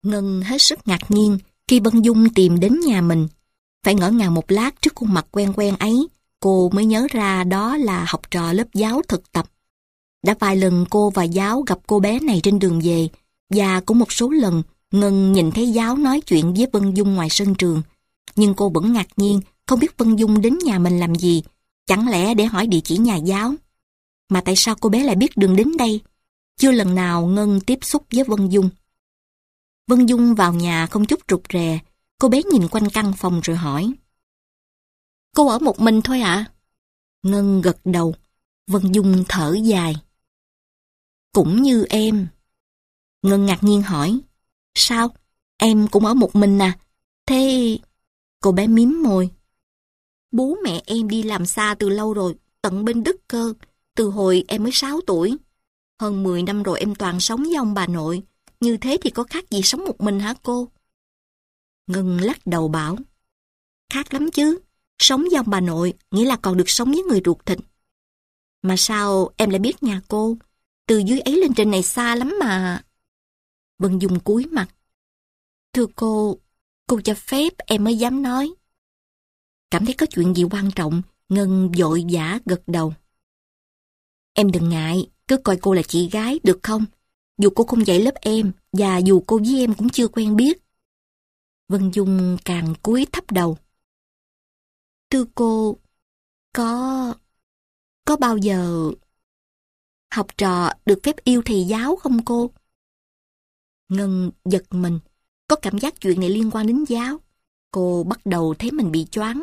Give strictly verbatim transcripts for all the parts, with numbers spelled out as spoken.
Ngân hết sức ngạc nhiên khi Vân Dung tìm đến nhà mình. Phải ngỡ ngàng một lát trước khuôn mặt quen quen ấy, cô mới nhớ ra đó là học trò lớp giáo thực tập. Đã vài lần cô và Giáo gặp cô bé này trên đường về, và cũng một số lần Ngân nhìn thấy Giáo nói chuyện với Vân Dung ngoài sân trường. Nhưng cô vẫn ngạc nhiên, không biết Vân Dung đến nhà mình làm gì, chẳng lẽ để hỏi địa chỉ nhà Giáo. Mà tại sao cô bé lại biết đường đến đây? Chưa lần nào Ngân tiếp xúc với Vân Dung. Vân Dung vào nhà không chút rụt rè, cô bé nhìn quanh căn phòng rồi hỏi. Cô ở một mình thôi ạ? Ngân gật đầu. Vân Dung thở dài. Cũng như em. Ngân ngạc nhiên hỏi. Sao? Em cũng ở một mình à? Thế... Cô bé mím môi. Bố mẹ em đi làm xa từ lâu rồi, tận bên Đức cơ, từ hồi em mới sáu tuổi. Hơn mười năm rồi em toàn sống với ông bà nội. Như thế thì có khác gì sống một mình hả cô? Ngân lắc đầu bảo. Khác lắm chứ. Sống với ông bà nội nghĩa là còn được sống với người ruột thịt. Mà sao em lại biết nhà cô? Từ dưới ấy lên trên này xa lắm mà. Vân Dung cúi mặt. Thưa cô, cô cho phép em mới dám nói. Cảm thấy có chuyện gì quan trọng, Ngân vội vã gật đầu. Em đừng ngại, cứ coi cô là chị gái được không? Dù cô không dạy lớp em, và dù cô với em cũng chưa quen biết. Vân Dung càng cúi thấp đầu. Thưa cô, có... có bao giờ... học trò được phép yêu thầy giáo không cô? Ngân giật mình, có cảm giác chuyện này liên quan đến giáo. Cô bắt đầu thấy mình bị choáng.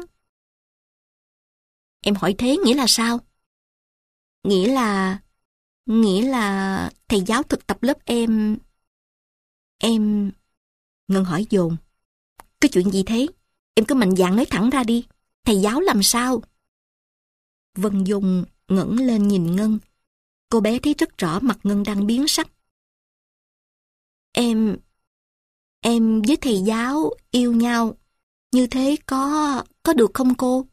Em hỏi thế nghĩa là sao? Nghĩa là... Nghĩa là thầy giáo thực tập lớp em... Em... Ngân hỏi dồn. Cái chuyện gì thế? Em cứ mạnh dạn nói thẳng ra đi. Thầy giáo làm sao? Vân Dung ngẩng lên nhìn Ngân. Cô bé thấy rất rõ mặt Ngân đang biến sắc. Em... Em với thầy giáo yêu nhau. Như thế có... có được không cô?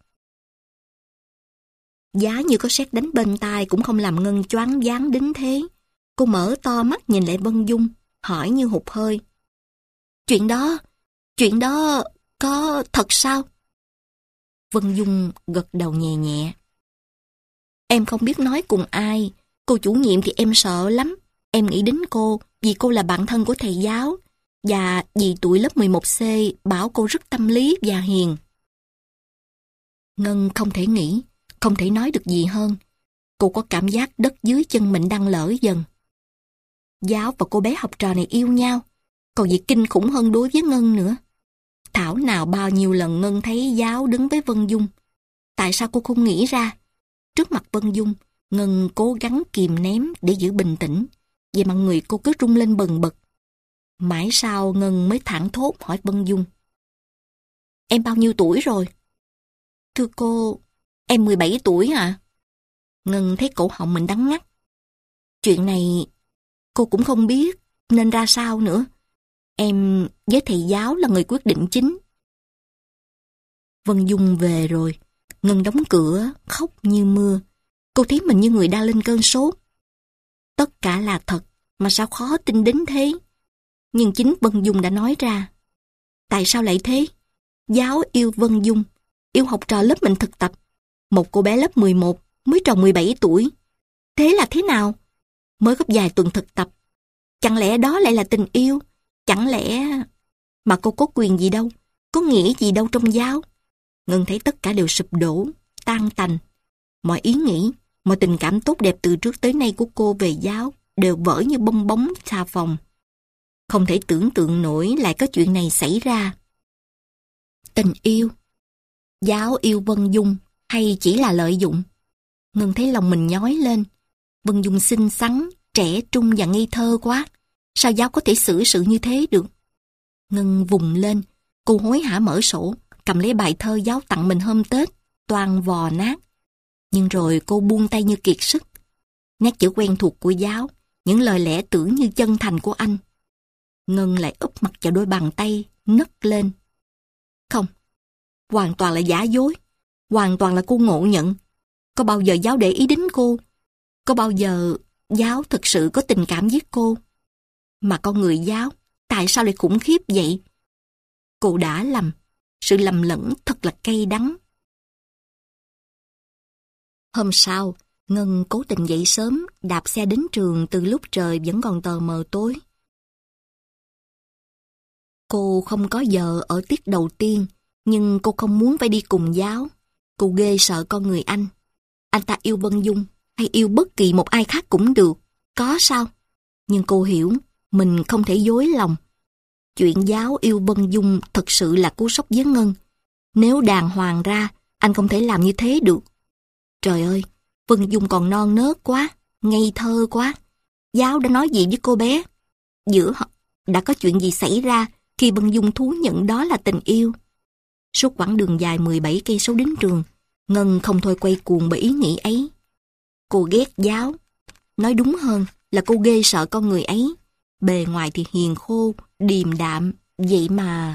Giá như có sét đánh bên tai cũng không làm Ngân choáng váng đến thế. Cô mở to mắt nhìn lại Vân Dung, hỏi như hụt hơi. Chuyện đó... chuyện đó... có thật sao? Vân Dung gật đầu nhẹ nhẹ. Em không biết nói cùng ai. Cô chủ nhiệm thì em sợ lắm. Em nghĩ đến cô vì cô là bạn thân của thầy giáo. Và vì tuổi lớp mười một C bảo cô rất tâm lý và hiền. Ngân không thể nghĩ, không thể nói được gì hơn. Cô có cảm giác đất dưới chân mình đang lở dần. Giáo và cô bé học trò này yêu nhau. Còn gì kinh khủng hơn đối với Ngân nữa. Thảo nào bao nhiêu lần Ngân thấy Giáo đứng với Vân Dung. Tại sao cô không nghĩ ra? Trước mặt Vân Dung, Ngân cố gắng kìm ném để giữ bình tĩnh. Vậy mà người cô cứ rung lên bần bật. Mãi sau Ngân mới thẳng thốt hỏi Vân Dung. Em bao nhiêu tuổi rồi? Thưa cô, em mười bảy tuổi à? Ngân thấy cổ họng mình đắng ngắt. Chuyện này cô cũng không biết nên ra sao nữa. Em với thầy giáo là người quyết định chính. Vân Dung về rồi. Ngân đóng cửa, khóc như mưa. Cô thấy mình như người đang lên cơn sốt. Tất cả là thật, mà sao khó tin đến thế? Nhưng chính Vân Dung đã nói ra. Tại sao lại thế? Giáo yêu Vân Dung, yêu học trò lớp mình thực tập. Một cô bé lớp mười một, mới tròn mười bảy tuổi. Thế là thế nào? Mới có vài tuần thực tập. Chẳng lẽ đó lại là tình yêu? Chẳng lẽ... Mà cô có quyền gì đâu, có nghĩa gì đâu trong giáo. Ngân thấy tất cả đều sụp đổ, tan tành. Mọi ý nghĩ, mọi tình cảm tốt đẹp từ trước tới nay của cô về giáo đều vỡ như bong bóng xà phòng. Không thể tưởng tượng nổi lại có chuyện này xảy ra. Tình yêu. Giáo yêu Vân Dung hay chỉ là lợi dụng? Ngân thấy lòng mình nhói lên. Vân Dung xinh xắn, trẻ trung và ngây thơ quá. Sao giáo có thể xử sự như thế được? Ngân vùng lên, cô hối hả mở sổ, cầm lấy bài thơ giáo tặng mình hôm Tết, toàn vò nát. Nhưng rồi cô buông tay như kiệt sức. Nét chữ quen thuộc của giáo, những lời lẽ tưởng như chân thành của anh. Ngân lại úp mặt vào đôi bàn tay, nấc lên. Không, hoàn toàn là giả dối, hoàn toàn là cô ngộ nhận. Có bao giờ giáo để ý đến cô? Có bao giờ giáo thực sự có tình cảm với cô? Mà con người giáo, Tại sao lại khủng khiếp vậy? Cô đã lầm. Sự lầm lẫn thật là cay đắng. Hôm sau, Ngân cố tình dậy sớm, đạp xe đến trường từ lúc trời vẫn còn tờ mờ tối. Cô không có giờ ở tiết đầu tiên, nhưng cô không muốn phải đi cùng giáo. Cô ghê sợ con người anh. Anh ta yêu Vân Dung, hay yêu bất kỳ một ai khác cũng được. Có sao? Nhưng cô hiểu, mình không thể dối lòng. Chuyện giáo yêu Vân Dung thật sự là cú sốc với Ngân. Nếu đàng hoàng ra, anh không thể làm như thế được. Trời ơi, Vân Dung còn non nớt quá, ngây thơ quá. Giáo đã nói gì với cô bé? Giữa họ đã có chuyện gì xảy ra khi Vân Dung thú nhận đó là tình yêu? Suốt quãng đường dài mười bảy cây số đến trường, Ngân không thôi quay cuồng bởi ý nghĩ ấy. Cô ghét giáo. Nói đúng hơn là cô ghê sợ con người ấy. Bề ngoài thì hiền khô, điềm đạm, vậy mà...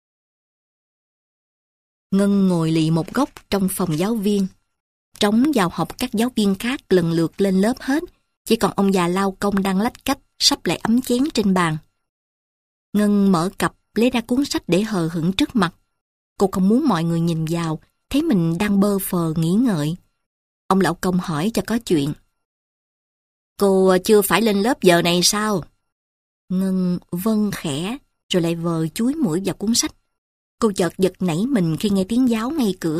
Ngân ngồi lì một góc trong phòng giáo viên. Trống vào học các giáo viên khác lần lượt lên lớp hết, chỉ còn ông già lao công đang lách cách sắp lại ấm chén trên bàn. Ngân mở cặp lấy ra cuốn sách để hờ hững trước mặt. Cô không muốn mọi người nhìn vào, thấy mình đang bơ phờ nghĩ ngợi. Ông lão công hỏi cho có chuyện. Cô chưa phải lên lớp giờ này sao? Ngân vâng khẽ, rồi lại vờ chúi mũi vào cuốn sách. Cô chợt giật nảy mình khi nghe tiếng giáo ngay cửa.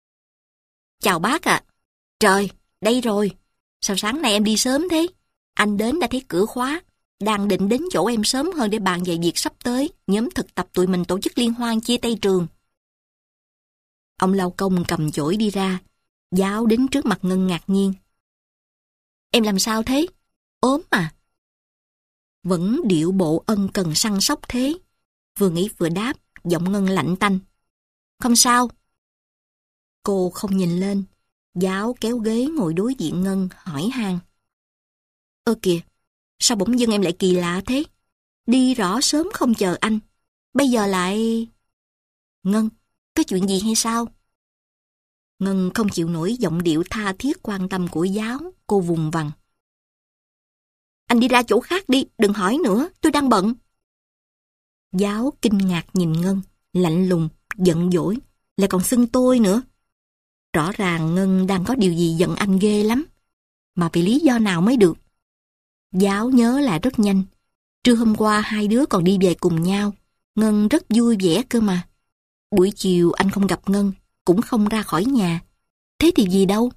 Chào bác ạ. À. Trời, đây rồi. Sao sáng nay em đi sớm thế? Anh đến đã thấy cửa khóa. Đang định đến chỗ em sớm hơn để bàn về việc sắp tới. Nhóm thực tập tụi mình tổ chức liên hoan chia tay trường. Ông lao công cầm chổi đi ra. Giáo đến trước mặt Ngân ngạc nhiên. Em làm sao thế? Ốm à? Vẫn điệu bộ ân cần săn sóc thế. Vừa nghĩ vừa đáp, giọng Ngân lạnh tanh. Không sao. Cô không nhìn lên. Giáo kéo ghế ngồi đối diện Ngân, hỏi han. Ơ kìa, sao bỗng dưng em lại kỳ lạ thế? Đi rõ sớm không chờ anh. Bây giờ lại... Ngân, có chuyện gì hay sao? Ngân không chịu nổi giọng điệu tha thiết quan tâm của giáo. Cô vùng vằng. Anh đi ra chỗ khác đi, đừng hỏi nữa, tôi đang bận. Giáo kinh ngạc nhìn Ngân, lạnh lùng, giận dỗi, lại còn xưng tôi nữa. Rõ ràng Ngân đang có điều gì giận anh ghê lắm, mà vì lý do nào mới được. Giáo nhớ lại rất nhanh. Trưa hôm qua hai đứa còn đi về cùng nhau. Ngân rất vui vẻ cơ mà. Buổi chiều anh không gặp Ngân, cũng không ra khỏi nhà. Thế thì gì đâu.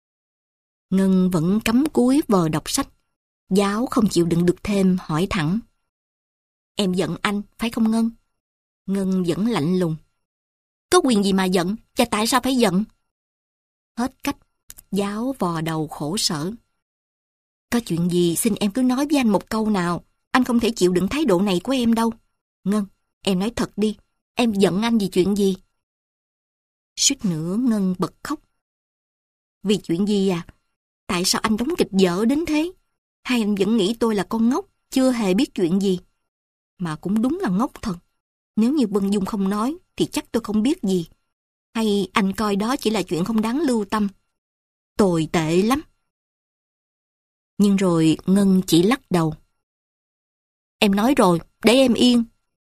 Ngân vẫn cắm cúi vờ đọc sách. Giáo không chịu đựng được thêm, hỏi thẳng. Em giận anh, phải không Ngân? Ngân vẫn lạnh lùng. Có quyền gì mà giận, và tại sao phải giận? Hết cách, giáo vò đầu khổ sở. Có chuyện gì xin em cứ nói với anh một câu nào. Anh không thể chịu đựng thái độ này của em đâu. Ngân, em nói thật đi. Em giận anh vì chuyện gì? Suýt nữa Ngân bật khóc. Vì chuyện gì à? Tại sao anh đóng kịch dở đến thế? Hay anh vẫn nghĩ tôi là con ngốc, chưa hề biết chuyện gì? Mà cũng đúng là ngốc thật. Nếu như Vân Dung không nói, thì chắc tôi không biết gì. Hay anh coi đó chỉ là chuyện không đáng lưu tâm? Tồi tệ lắm. Nhưng rồi Ngân chỉ lắc đầu. Em nói rồi, để em yên.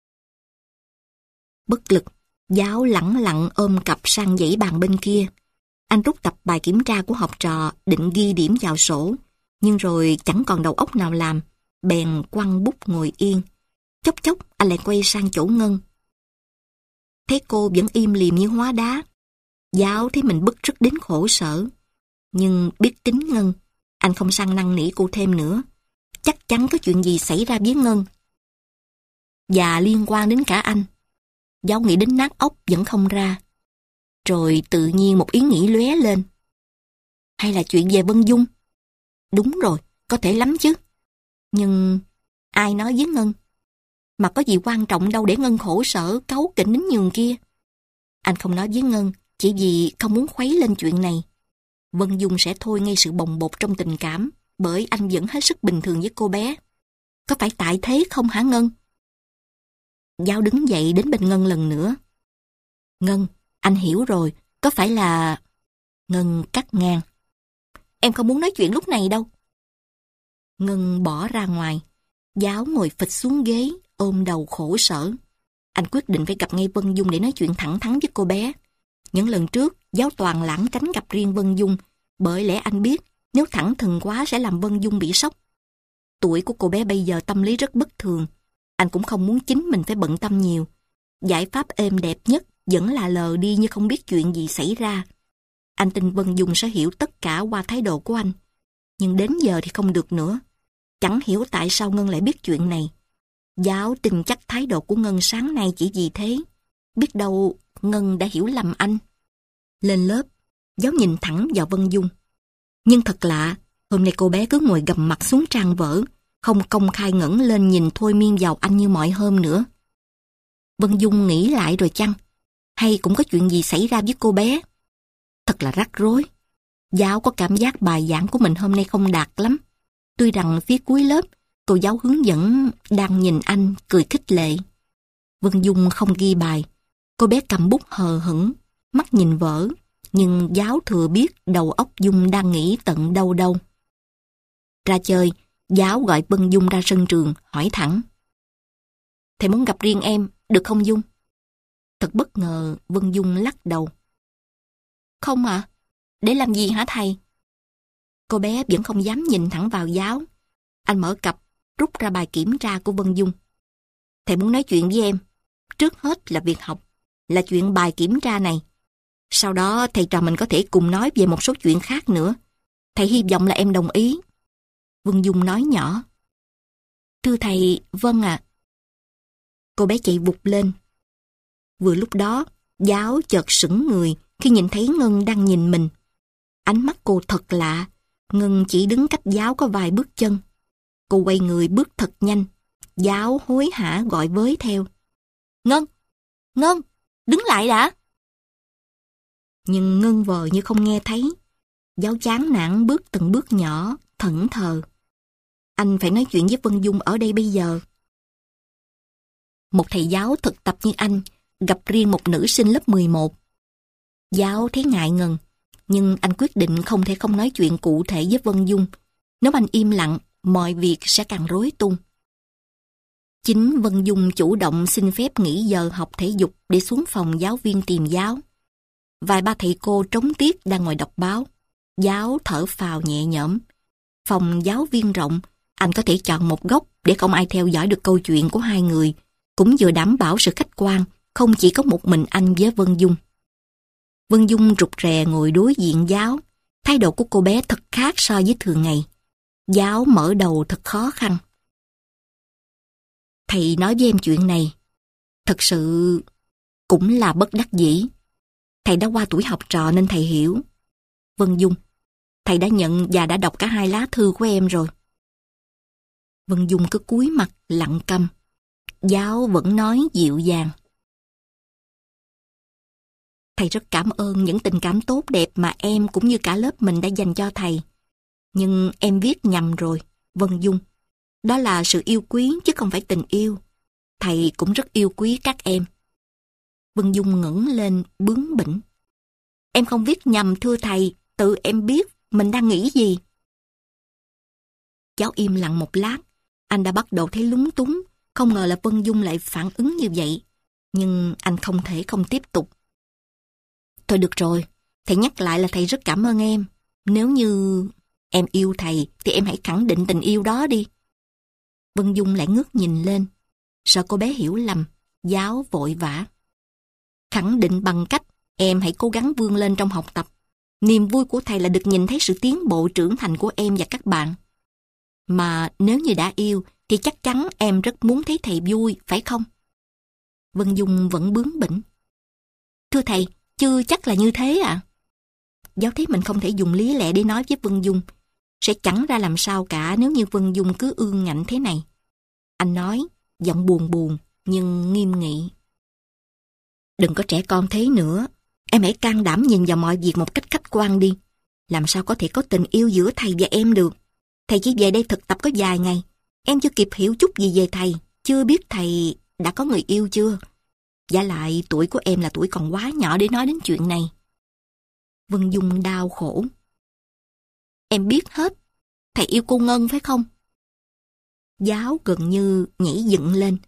Bất lực, giáo lẳng lặng ôm cặp sang dãy bàn bên kia. Anh rút tập bài kiểm tra của học trò, định ghi điểm vào sổ. Nhưng rồi chẳng còn đầu óc nào làm, bèn quăng bút ngồi yên. Chốc chốc anh lại quay sang chỗ Ngân. Thấy cô vẫn im lìm như hóa đá. Giáo thấy mình bứt rứt đến khổ sở. Nhưng biết tính Ngân, anh không sang năn nỉ cô thêm nữa. Chắc chắn có chuyện gì xảy ra với Ngân. Và liên quan đến cả anh. Giáo nghĩ đến nát óc vẫn không ra. Rồi tự nhiên một ý nghĩ lóe lên. Hay là chuyện về Vân Dung? Đúng rồi, có thể lắm chứ. Nhưng ai nói với Ngân? Mà có gì quan trọng đâu để Ngân khổ sở, cáu kỉnh đến nhường kia. Anh không nói với Ngân chỉ vì không muốn khuấy lên chuyện này. Vân Dung sẽ thôi ngay sự bồng bột trong tình cảm, bởi anh vẫn hết sức bình thường với cô bé. Có phải tại thế không hả Ngân? Giáo đứng dậy đến bên Ngân lần nữa. Ngân, anh hiểu rồi, có phải là... Ngân cắt ngang. Em không muốn nói chuyện lúc này đâu. Ngân bỏ ra ngoài. Giáo ngồi phịch xuống ghế, ôm đầu khổ sở. Anh quyết định phải gặp ngay Vân Dung để nói chuyện thẳng thắn với cô bé. Những lần trước, giáo toàn lãng tránh gặp riêng Vân Dung, bởi lẽ anh biết nếu thẳng thừng quá sẽ làm Vân Dung bị sốc. Tuổi của cô bé bây giờ tâm lý rất bất thường. Anh cũng không muốn chính mình phải bận tâm nhiều. Giải pháp êm đẹp nhất vẫn là lờ đi như không biết chuyện gì xảy ra. Anh tin Vân Dung sẽ hiểu tất cả qua thái độ của anh. Nhưng đến giờ thì không được nữa. Chẳng hiểu tại sao Ngân lại biết chuyện này. Giáo tin chắc thái độ của Ngân sáng nay chỉ vì thế. Biết đâu Ngân đã hiểu lầm anh. Lên lớp, giáo nhìn thẳng vào Vân Dung. Nhưng thật lạ, hôm nay cô bé cứ ngồi gầm mặt xuống trang vở, không công khai ngẩng lên nhìn thôi miên vào anh như mọi hôm nữa. Vân Dung nghĩ lại rồi chăng? Hay cũng có chuyện gì xảy ra với cô bé? Thật là rắc rối. Giáo có cảm giác bài giảng của mình hôm nay không đạt lắm. Tuy rằng phía cuối lớp, cô giáo hướng dẫn đang nhìn anh cười khích lệ. Vân Dung không ghi bài. Cô bé cầm bút hờ hững, mắt nhìn vở. Nhưng giáo thừa biết đầu óc Dung đang nghĩ tận đâu đâu. Ra chơi, giáo gọi Vân Dung ra sân trường, hỏi thẳng. Thầy muốn gặp riêng em, được không Dung? Thật bất ngờ, Vân Dung lắc đầu. Không ạ, à? Để làm gì hả thầy? Cô bé vẫn không dám nhìn thẳng vào giáo. Anh mở cặp, rút ra bài kiểm tra của Vân Dung. Thầy muốn nói chuyện với em. Trước hết là việc học, là chuyện bài kiểm tra này. Sau đó thầy trò mình có thể cùng nói về một số chuyện khác nữa. Thầy hy vọng là em đồng ý. Vân Dung nói nhỏ. Thưa thầy, vâng ạ. À. Cô bé chạy vụt lên. Vừa lúc đó, giáo chợt sững người khi nhìn thấy Ngân đang nhìn mình. Ánh mắt cô thật lạ. Ngân chỉ đứng cách giáo có vài bước chân. Cô quay người bước thật nhanh. Giáo hối hả gọi với theo. Ngân! Ngân! Đứng lại đã! Nhưng Ngân vờ như không nghe thấy. Giáo chán nản bước từng bước nhỏ, thẫn thờ. Anh phải nói chuyện với Vân Dung ở đây bây giờ. Một thầy giáo thực tập như anh gặp riêng một nữ sinh lớp mười một. Giáo thấy ngại ngần, nhưng anh quyết định không thể không nói chuyện cụ thể với Vân Dung. Nếu anh im lặng, mọi việc sẽ càng rối tung. Chính Vân Dung chủ động xin phép nghỉ giờ học thể dục để xuống phòng giáo viên tìm giáo. Vài ba thầy cô trống tiết đang ngồi đọc báo. Giáo thở phào nhẹ nhõm. Phòng giáo viên rộng, anh có thể chọn một góc để không ai theo dõi được câu chuyện của hai người, cũng vừa đảm bảo sự khách quan, không chỉ có một mình anh với Vân Dung. Vân Dung rụt rè ngồi đối diện giáo. Thái độ của cô bé thật khác so với thường ngày. Giáo mở đầu thật khó khăn. Thầy nói với em chuyện này, thật sự cũng là bất đắc dĩ. Thầy đã qua tuổi học trò nên thầy hiểu. Vân Dung, thầy đã nhận và đã đọc cả hai lá thư của em rồi. Vân Dung cứ cúi mặt lặng câm. Giáo vẫn nói dịu dàng. Thầy rất cảm ơn những tình cảm tốt đẹp mà em cũng như cả lớp mình đã dành cho thầy. Nhưng em viết nhầm rồi, Vân Dung. Đó là sự yêu quý chứ không phải tình yêu. Thầy cũng rất yêu quý các em. Vân Dung ngẩng lên bướng bỉnh. Em không viết nhầm thưa thầy, tự em biết mình đang nghĩ gì. Cháu im lặng một lát, anh đã bắt đầu thấy lúng túng, không ngờ là Vân Dung lại phản ứng như vậy. Nhưng anh không thể không tiếp tục. Thôi được rồi, thầy nhắc lại là thầy rất cảm ơn em. Nếu như em yêu thầy thì em hãy khẳng định tình yêu đó đi. Vân Dung lại ngước nhìn lên. Sợ cô bé hiểu lầm, giáo vội vã. Khẳng định bằng cách em hãy cố gắng vươn lên trong học tập. Niềm vui của thầy là được nhìn thấy sự tiến bộ trưởng thành của em và các bạn. Mà nếu như đã yêu thì chắc chắn em rất muốn thấy thầy vui, phải không? Vân Dung vẫn bướng bỉnh. Thưa thầy, chưa chắc là như thế ạ. À? Giáo thấy mình không thể dùng lý lẽ để nói với Vân Dung. Sẽ chẳng ra làm sao cả nếu như Vân Dung cứ ương ngạnh thế này. Anh nói, giọng buồn buồn nhưng nghiêm nghị. Đừng có trẻ con thế nữa. Em hãy can đảm nhìn vào mọi việc một cách khách quan đi. Làm sao có thể có tình yêu giữa thầy và em được? Thầy chỉ về đây thực tập có vài ngày. Em chưa kịp hiểu chút gì về thầy. Chưa biết thầy đã có người yêu chưa? Vả lại tuổi của em là tuổi còn quá nhỏ để nói đến chuyện này. Vân Dung đau khổ. Em biết hết. Thầy yêu cô Ngân phải không? Giáo gần như nhảy dựng lên.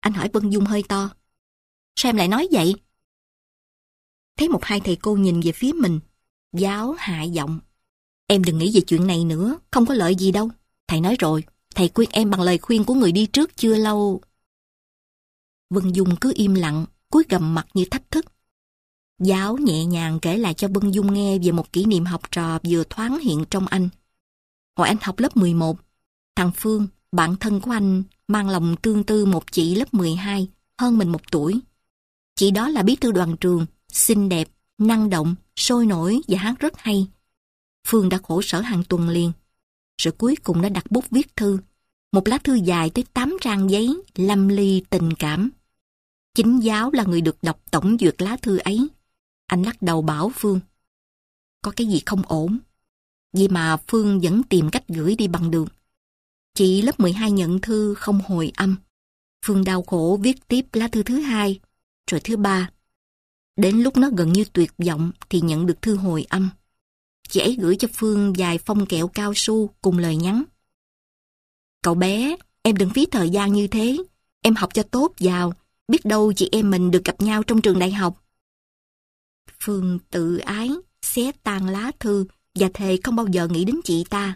Anh hỏi Vân Dung hơi to. Sao em lại nói vậy? Thấy một hai thầy cô nhìn về phía mình, Giáo hạ giọng. Em đừng nghĩ về chuyện này nữa, không có lợi gì đâu. Thầy nói rồi, thầy khuyên em bằng lời khuyên của người đi trước chưa lâu. Vân Dung cứ im lặng, cúi gằm mặt như thách thức. Giáo nhẹ nhàng kể lại cho Vân Dung nghe về một kỷ niệm học trò vừa thoáng hiện trong anh. Hồi anh học lớp mười một, thằng Phương, bạn thân của anh, mang lòng tương tư một chị lớp mười hai, hơn mình một tuổi. Chị đó là bí thư đoàn trường, xinh đẹp, năng động, sôi nổi và hát rất hay. Phương đã khổ sở hàng tuần liền, rồi cuối cùng đã đặt bút viết thư. Một lá thư dài tới tám trang giấy, lâm ly tình cảm. Chính Giáo là người được đọc tổng duyệt lá thư ấy. Anh lắc đầu bảo Phương, có cái gì không ổn. Vậy mà Phương vẫn tìm cách gửi đi bằng được. Chị lớp mười hai nhận thư không hồi âm. Phương đau khổ viết tiếp lá thư thứ hai, rồi thứ ba. Đến lúc nó gần như tuyệt vọng thì nhận được thư hồi âm. Chị ấy gửi cho Phương vài phong kẹo cao su cùng lời nhắn. Cậu bé, em đừng phí thời gian như thế. Em học cho tốt vào, biết đâu chị em mình được gặp nhau trong trường đại học. Phương tự ái, xé tan lá thư và thề không bao giờ nghĩ đến chị ta.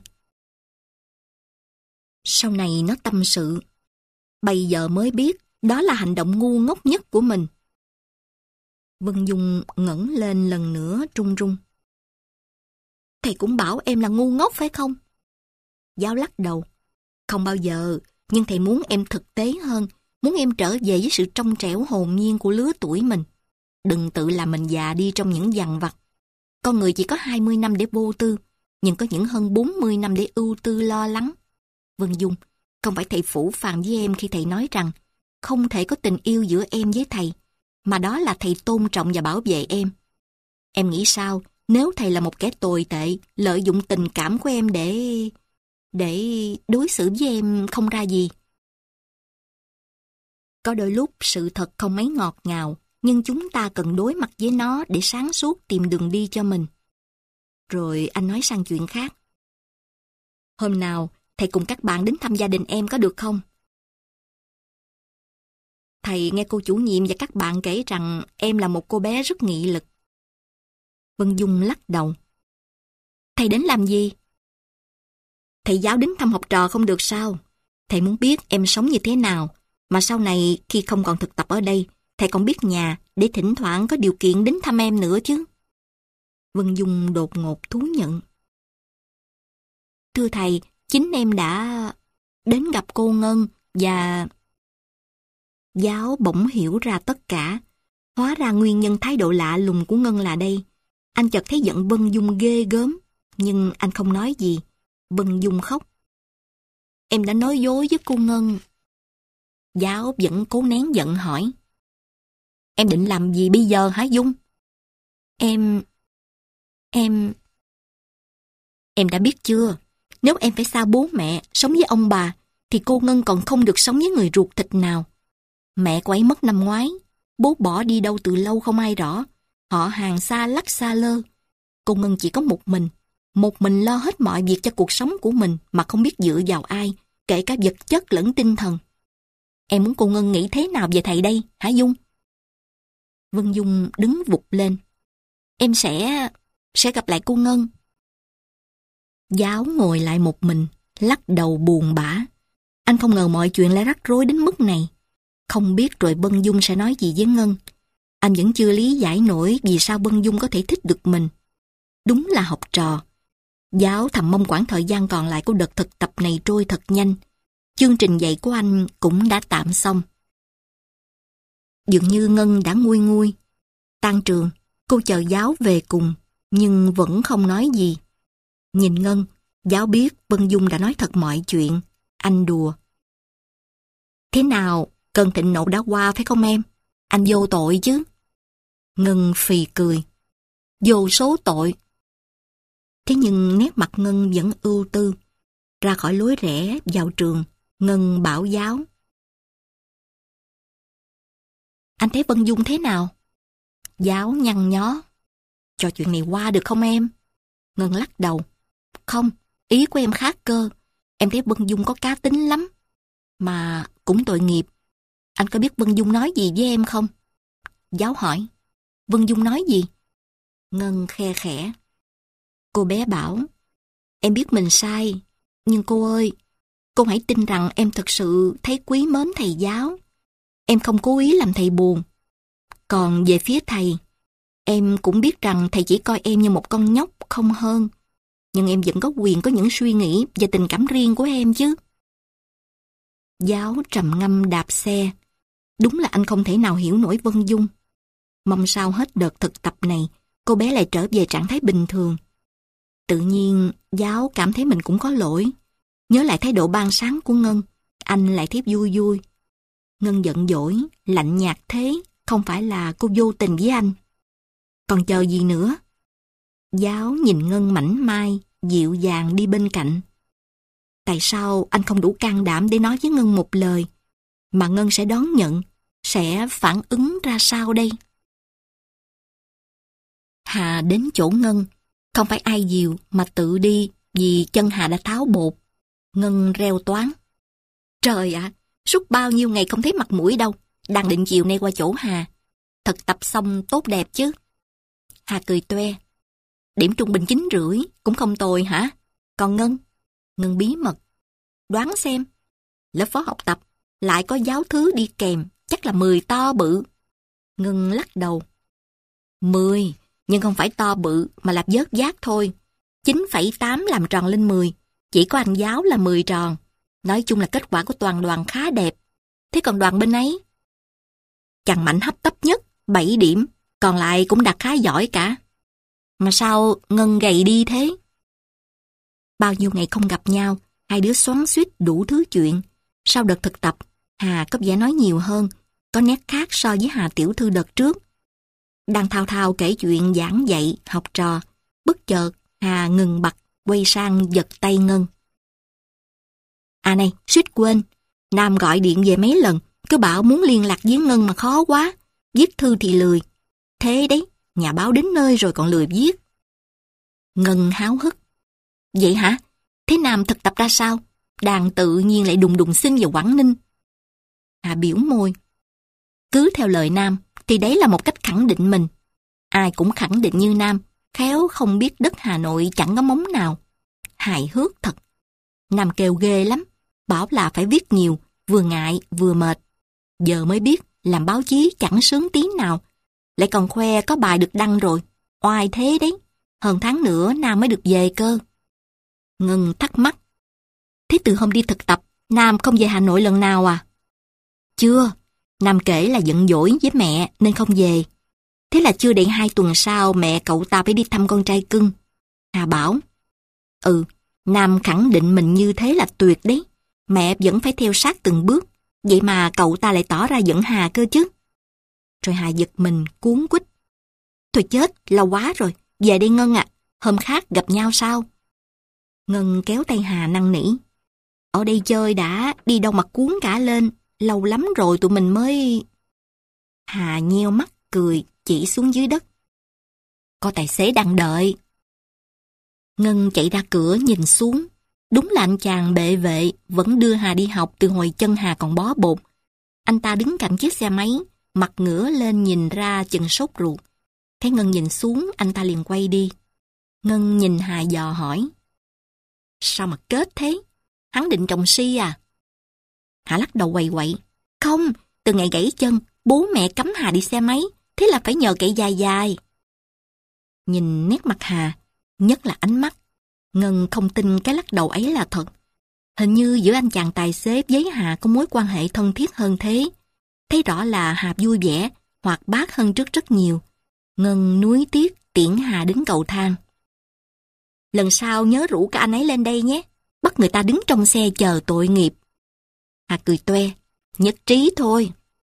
Sau này nó tâm sự. Bây giờ mới biết đó là hành động ngu ngốc nhất của mình. Vân Dung ngẩng lên lần nữa run run. Thầy cũng bảo em là ngu ngốc phải không? Giáo lắc đầu. Không bao giờ, nhưng thầy muốn em thực tế hơn, muốn em trở về với sự trong trẻo hồn nhiên của lứa tuổi mình. Đừng tự làm mình già đi trong những dằn vặt. Con người chỉ có hai mươi năm để vô tư, nhưng có những hơn bốn mươi năm để ưu tư lo lắng. Vân Dung, không phải thầy phũ phàng với em khi thầy nói rằng không thể có tình yêu giữa em với thầy, mà đó là thầy tôn trọng và bảo vệ em. Em nghĩ sao nếu thầy là một kẻ tồi tệ, lợi dụng tình cảm của em để... để đối xử với em không ra gì? Có đôi lúc sự thật không mấy ngọt ngào, nhưng chúng ta cần đối mặt với nó để sáng suốt tìm đường đi cho mình. Rồi anh nói sang chuyện khác. Hôm nào, thầy cùng các bạn đến thăm gia đình em có được không? Thầy nghe cô chủ nhiệm và các bạn kể rằng em là một cô bé rất nghị lực. Vân Dung lắc đầu. Thầy đến làm gì? Thầy Giáo đến thăm học trò không được sao? Thầy muốn biết em sống như thế nào, mà sau này khi không còn thực tập ở đây, thầy còn biết nhà để thỉnh thoảng có điều kiện đến thăm em nữa chứ. Vân Dung đột ngột thú nhận. Thưa thầy, chính em đã đến gặp cô Ngân và... Giáo bỗng hiểu ra tất cả. Hóa ra nguyên nhân thái độ lạ lùng của Ngân là đây. Anh chợt thấy giận Vân Dung ghê gớm, nhưng anh không nói gì. Vân Dung khóc. Em đã nói dối với cô Ngân. Giáo vẫn cố nén giận hỏi. Em định làm gì bây giờ hả Dung? Em... Em... Em đã biết chưa? Nếu em phải xa bố mẹ, sống với ông bà, thì cô Ngân còn không được sống với người ruột thịt nào. Mẹ cô ấy mất năm ngoái, bố bỏ đi đâu từ lâu không ai rõ. Họ hàng xa lắc xa lơ. Cô Ngân chỉ có một mình, một mình lo hết mọi việc cho cuộc sống của mình mà không biết dựa vào ai, kể cả vật chất lẫn tinh thần. Em muốn cô Ngân nghĩ thế nào về thầy đây, hả Dung? Vân Dung đứng vụt lên. Em sẽ... sẽ gặp lại cô Ngân. Giáo ngồi lại một mình, lắc đầu buồn bã. Anh không ngờ mọi chuyện lại rắc rối đến mức này. Không biết rồi Vân Dung sẽ nói gì với Ngân. Anh vẫn chưa lý giải nổi vì sao Vân Dung có thể thích được mình. Đúng là học trò. Giáo thầm mong quãng thời gian còn lại của đợt thực tập này trôi thật nhanh. Chương trình dạy của anh cũng đã tạm xong. Dường như Ngân đã nguôi nguôi. Tan trường, cô chờ Giáo về cùng, nhưng vẫn không nói gì. Nhìn Ngân, Giáo biết Vân Dung đã nói thật mọi chuyện. Anh đùa. Thế nào, cơn thịnh nộ đã qua phải không em? Anh vô tội chứ? Ngân phì cười. Vô số tội. Thế nhưng nét mặt Ngân vẫn ưu tư. Ra khỏi lối rẽ vào trường, Ngân bảo Giáo. Anh thấy Vân Dung thế nào? Giáo nhăn nhó. Cho chuyện này qua được không em? Ngân lắc đầu. Không, ý của em khác cơ. Em thấy Vân Dung có cá tính lắm. Mà cũng tội nghiệp. Anh có biết Vân Dung nói gì với em không? Giáo hỏi. Vân Dung nói gì? Ngân khe khẽ. Cô bé bảo, em biết mình sai, nhưng cô ơi, cô hãy tin rằng em thực sự thấy quý mến thầy giáo. Em không cố ý làm thầy buồn. Còn về phía thầy, em cũng biết rằng thầy chỉ coi em như một con nhóc, không hơn. Nhưng em vẫn có quyền có những suy nghĩ và tình cảm riêng của em chứ. Giáo trầm ngâm đạp xe. Đúng là anh không thể nào hiểu nổi Vân Dung. Mong sao hết đợt thực tập này, cô bé lại trở về trạng thái bình thường. Tự nhiên, Giáo cảm thấy mình cũng có lỗi. Nhớ lại thái độ ban sáng của Ngân, anh lại thấy vui vui. Ngân giận dỗi, lạnh nhạt thế, không phải là cô vô tình với anh. Còn chờ gì nữa? Giáo nhìn Ngân mảnh mai, dịu dàng đi bên cạnh. Tại sao anh không đủ can đảm để nói với Ngân một lời, mà Ngân sẽ đón nhận, sẽ phản ứng ra sao đây? Hà đến chỗ Ngân, không phải ai dìu mà tự đi vì chân Hà đã tháo bột. Ngân reo toáng. Trời ạ, suốt bao nhiêu ngày không thấy mặt mũi đâu, đang định chiều nay qua chỗ Hà. Thực tập xong tốt đẹp chứ? Hà cười toe. Điểm trung bình chín rưỡi, cũng không tồi hả? Còn Ngân? Ngân bí mật. Đoán xem, lớp phó học tập, lại có giáo thứ đi kèm, chắc là mười to bự. Ngân lắc đầu. mười, nhưng không phải to bự mà là vớt vát thôi. chín phẩy tám làm tròn lên mười, chỉ có anh Giáo là mười tròn. Nói chung là kết quả của toàn đoàn khá đẹp. Thế còn đoàn bên ấy? Chàng Mạnh hấp tấp nhất, bảy điểm, còn lại cũng đạt khá giỏi cả. Mà sao Ngân gầy đi thế? Bao nhiêu ngày không gặp nhau, hai đứa xoắn xuýt đủ thứ chuyện. Sau đợt thực tập, Hà có vẻ nói nhiều hơn, có nét khác so với Hà tiểu thư đợt trước. Đang thao thao kể chuyện giảng dạy, học trò, bất chợt Hà ngừng bặt, quay sang giật tay Ngân. À này, suýt quên, Nam gọi điện về mấy lần, cứ bảo muốn liên lạc với Ngân mà khó quá, viết thư thì lười. Thế đấy, nhà báo đến nơi rồi còn lười viết. Ngân háo hức. Vậy hả? Thế Nam thực tập ra sao? Đàn tự nhiên lại đùng đùng xin vào Quảng Ninh. Hà biểu môi. Cứ theo lời Nam, thì đấy là một cách khẳng định mình. Ai cũng khẳng định như Nam, khéo không biết đất Hà Nội chẳng có móng nào. Hài hước thật. Nam kêu ghê lắm, bảo là phải viết nhiều, vừa ngại vừa mệt. Giờ mới biết làm báo chí chẳng sướng tí nào. Lại còn khoe có bài được đăng rồi. Oai thế đấy, hơn tháng nữa Nam mới được về cơ. Ngân thắc mắc. Thế từ hôm đi thực tập, Nam không về Hà Nội lần nào à? Chưa, Nam kể là giận dỗi với mẹ nên không về. Thế là chưa đầy hai tuần sau mẹ cậu ta phải đi thăm con trai cưng. Hà bảo, ừ, Nam khẳng định mình như thế là tuyệt đấy. Mẹ vẫn phải theo sát từng bước, vậy mà cậu ta lại tỏ ra giận Hà cơ chứ. Rồi Hà giật mình cuống quýt. Thôi chết, lâu quá rồi, về đây Ngân ạ, à, hôm khác gặp nhau sao? Ngân kéo tay Hà năn nỉ. Ở đây chơi đã, đi đâu mà cuốn cả lên, lâu lắm rồi tụi mình mới... Hà nheo mắt cười, chỉ xuống dưới đất. Có tài xế đang đợi. Ngân chạy ra cửa nhìn xuống. Đúng là anh chàng bệ vệ vẫn đưa Hà đi học từ hồi chân Hà còn bó bột. Anh ta đứng cạnh chiếc xe máy, mặt ngửa lên nhìn ra chừng sốt ruột. Thấy Ngân nhìn xuống, anh ta liền quay đi. Ngân nhìn Hà dò hỏi. Sao mà kết thế? Hắn định trồng si à? Hà lắc đầu quầy quậy. Không, từ ngày gãy chân, bố mẹ cấm Hà đi xe máy, thế là phải nhờ cậy dài dài. Nhìn nét mặt Hà, nhất là ánh mắt, Ngân không tin cái lắc đầu ấy là thật. Hình như giữa anh chàng tài xế với Hà có mối quan hệ thân thiết hơn thế. Thấy rõ là Hà vui vẻ, hoạt bát hơn trước rất nhiều. Ngân nuối tiếc tiễn Hà đến cầu thang. Lần sau nhớ rủ cả anh ấy lên đây nhé, bắt người ta đứng trong xe chờ tội nghiệp. Hà cười toe, nhất trí thôi.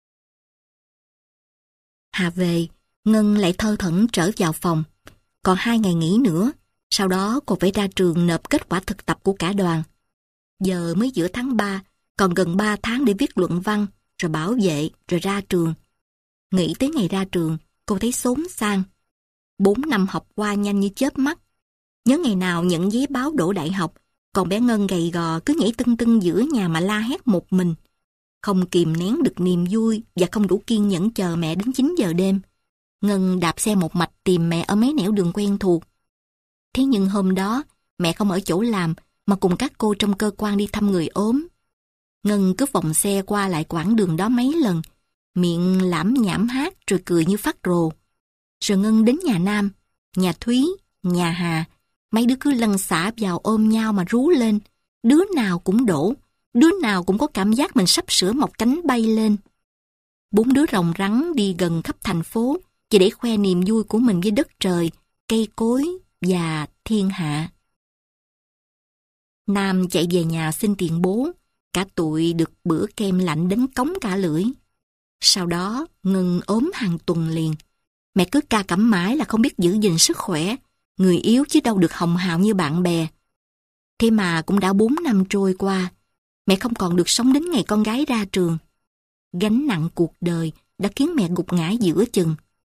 Hà về, Ngân lại thơ thẩn trở vào phòng. Còn hai ngày nghỉ nữa, sau đó cô phải ra trường nộp kết quả thực tập của cả đoàn. Giờ mới giữa tháng ba, còn gần ba tháng để viết luận văn, rồi bảo vệ, rồi ra trường. Nghĩ tới ngày ra trường, cô thấy xốn sang. Bốn năm học qua nhanh như chớp mắt. Nhớ ngày nào nhận giấy báo đỗ đại học, còn bé Ngân gầy gò cứ nhảy tưng tưng giữa nhà mà la hét một mình. Không kìm nén được niềm vui và không đủ kiên nhẫn chờ mẹ đến chín giờ đêm, Ngân đạp xe một mạch tìm mẹ ở mấy nẻo đường quen thuộc. Thế nhưng hôm đó, mẹ không ở chỗ làm mà cùng các cô trong cơ quan đi thăm người ốm. Ngân cứ vòng xe qua lại quãng đường đó mấy lần, miệng lảm nhảm hát rồi cười như phát rồ. Rồi Ngân đến nhà Nam, nhà Thúy, nhà Hà. Mấy đứa cứ lăn xả vào ôm nhau mà rú lên. Đứa nào cũng đổ, đứa nào cũng có cảm giác mình sắp sửa mọc cánh bay lên. Bốn đứa rồng rắn đi gần khắp thành phố chỉ để khoe niềm vui của mình với đất trời, cây cối và thiên hạ. Nam chạy về nhà xin tiền bố, cả tụi được bữa kem lạnh đến cống cả lưỡi. Sau đó Ngân ốm hàng tuần liền. Mẹ cứ ca cẩm mãi là không biết giữ gìn sức khỏe, người yếu chứ đâu được hồng hào như bạn bè. Thế mà cũng đã bốn năm trôi qua, mẹ không còn được sống đến ngày con gái ra trường. Gánh nặng cuộc đời đã khiến mẹ gục ngã giữa chừng.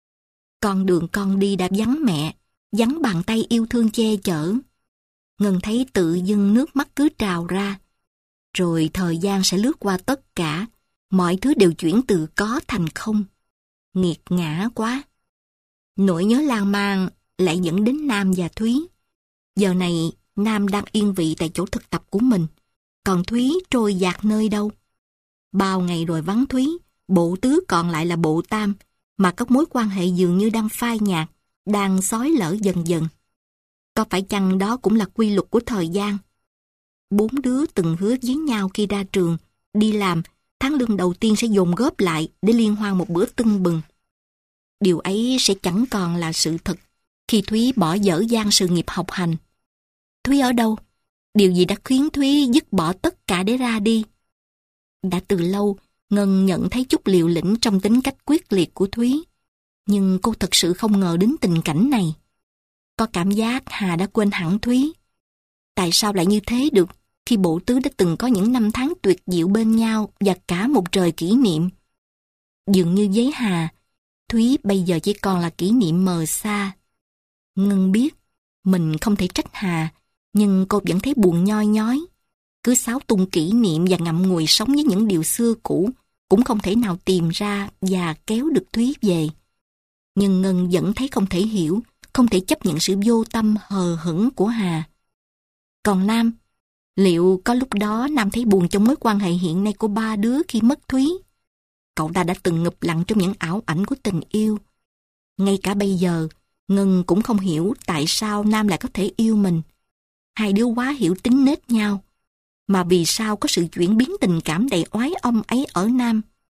Con đường con đi đã vắng mẹ, vắng bàn tay yêu thương che chở. Ngân thấy tự dưng nước mắt cứ trào ra. Rồi thời gian sẽ lướt qua tất cả, mọi thứ đều chuyển từ có thành không. Nghiệt ngã quá. Nỗi nhớ lan man lại dẫn đến Nam và Thúy. Giờ này Nam đang yên vị tại chỗ thực tập của mình, còn Thúy trôi dạt nơi đâu. Bao ngày rồi vắng Thúy, bộ tứ còn lại là bộ tam, mà các mối quan hệ dường như đang phai nhạt, đang xói lở dần dần. Có phải chăng đó cũng là quy luật của thời gian? Bốn đứa từng hứa với nhau khi ra trường, đi làm, tháng lương đầu tiên sẽ dồn góp lại để liên hoan một bữa tưng bừng. Điều ấy sẽ chẳng còn là sự thật khi Thúy bỏ dở dang sự nghiệp học hành. Thúy ở đâu? Điều gì đã khiến Thúy dứt bỏ tất cả để ra đi? Đã từ lâu, Ngân nhận thấy chút liều lĩnh trong tính cách quyết liệt của Thúy. Nhưng cô thật sự không ngờ đến tình cảnh này. Có cảm giác Hà đã quên hẳn Thúy. Tại sao lại như thế được khi bộ tứ đã từng có những năm tháng tuyệt diệu bên nhau và cả một trời kỷ niệm? Dường như với Hà, Thúy bây giờ chỉ còn là kỷ niệm mờ xa. Ngân biết mình không thể trách Hà, nhưng cô vẫn thấy buồn nhoi nhói. Cứ xáo tung kỷ niệm và ngậm ngùi sống với những điều xưa cũ, cũng không thể nào tìm ra và kéo được Thúy về. Nhưng Ngân vẫn thấy không thể hiểu, không thể chấp nhận sự vô tâm hờ hững của Hà. Còn Nam, liệu có lúc đó Nam thấy buồn trong mối quan hệ hiện nay của ba đứa khi mất Thúy? Cậu ta đã từng ngụp lặn trong những ảo ảnh của tình yêu. Ngay cả bây giờ, Ngân cũng không hiểu tại sao Nam lại có thể yêu mình. Hai đứa quá hiểu tính nết nhau. Mà vì sao có sự chuyển biến tình cảm đầy oái oăm ấy ở Nam?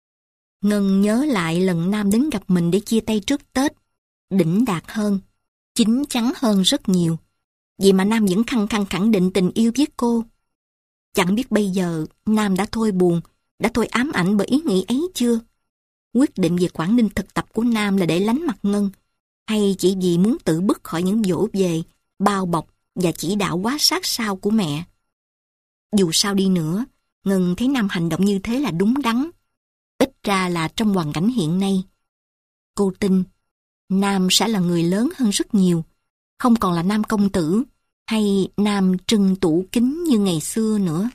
Ngân nhớ lại lần Nam đến gặp mình để chia tay trước Tết. Đỉnh đạt hơn, chín chắn hơn rất nhiều. Vậy mà Nam vẫn khăng khăng khẳng định tình yêu với cô. Chẳng biết bây giờ Nam đã thôi buồn, đã thôi ám ảnh bởi ý nghĩ ấy chưa? Quyết định về Quảng Ninh thực tập của Nam là để lánh mặt Ngân, hay chỉ vì muốn tự bứt khỏi những dỗ về, bao bọc và chỉ đạo quá sát sao của mẹ? Dù sao đi nữa, Ngân thấy Nam hành động như thế là đúng đắn. Ít ra là trong hoàn cảnh hiện nay. Cô tin Nam sẽ là người lớn hơn rất nhiều, không còn là Nam công tử hay Nam trưng tủ kính như ngày xưa nữa.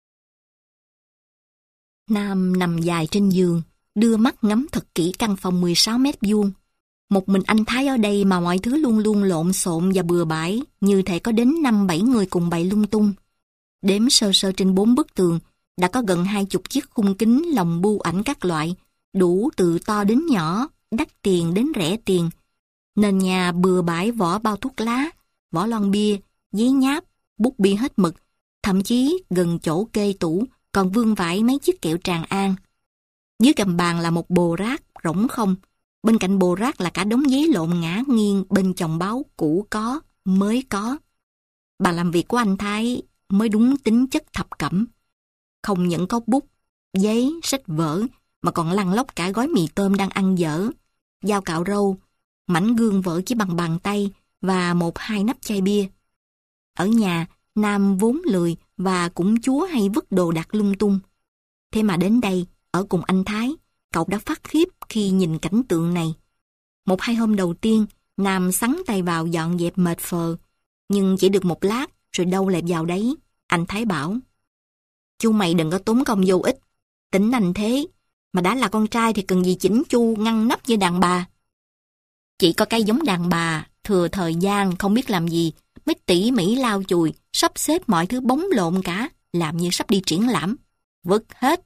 Nam nằm dài trên giường, đưa mắt ngắm thật kỹ căn phòng mười sáu mét vuông. Một mình anh Thái ở đây mà mọi thứ luôn luôn lộn xộn và bừa bãi, như thể có đến năm bảy người cùng bày lung tung. Đếm sơ sơ trên bốn bức tường, đã có gần hai chục chiếc khung kính lồng bưu ảnh các loại, đủ từ to đến nhỏ, đắt tiền đến rẻ tiền. Nền nhà bừa bãi vỏ bao thuốc lá, vỏ lon bia, giấy nháp, bút bi hết mực, thậm chí gần chỗ kê tủ còn vương vãi mấy chiếc kẹo Tràng An. Dưới gầm bàn là một bồ rác rỗng không, bên cạnh bồ rác là cả đống giấy lộn ngả nghiêng bên chồng báo cũ có, mới có. Bàn làm việc của anh Thái mới đúng tính chất thập cẩm. Không những có bút, giấy, sách vở, mà còn lăn lóc cả gói mì tôm đang ăn dở, dao cạo râu, mảnh gương vỡ chỉ bằng bàn tay và một hai nắp chai bia. Ở nhà, Nam vốn lười và cũng chúa hay vứt đồ đạc lung tung. Thế mà đến đây, ở cùng anh Thái, cậu đã phát khiếp khi nhìn cảnh tượng này. Một hai hôm đầu tiên, Nam sắn tay vào dọn dẹp mệt phờ, nhưng chỉ được một lát rồi đâu lại vào đấy. Anh Thái bảo, chú mày đừng có tốn công vô ích, Tính anh thế, mà đã là con trai thì cần gì chỉnh chu ngăn nắp như đàn bà. Chỉ có cái giống đàn bà, thừa thời gian không biết làm gì, mới tỉ mỉ lau chùi, sắp xếp mọi thứ bóng lộn cả, làm như sắp đi triển lãm. Vứt hết.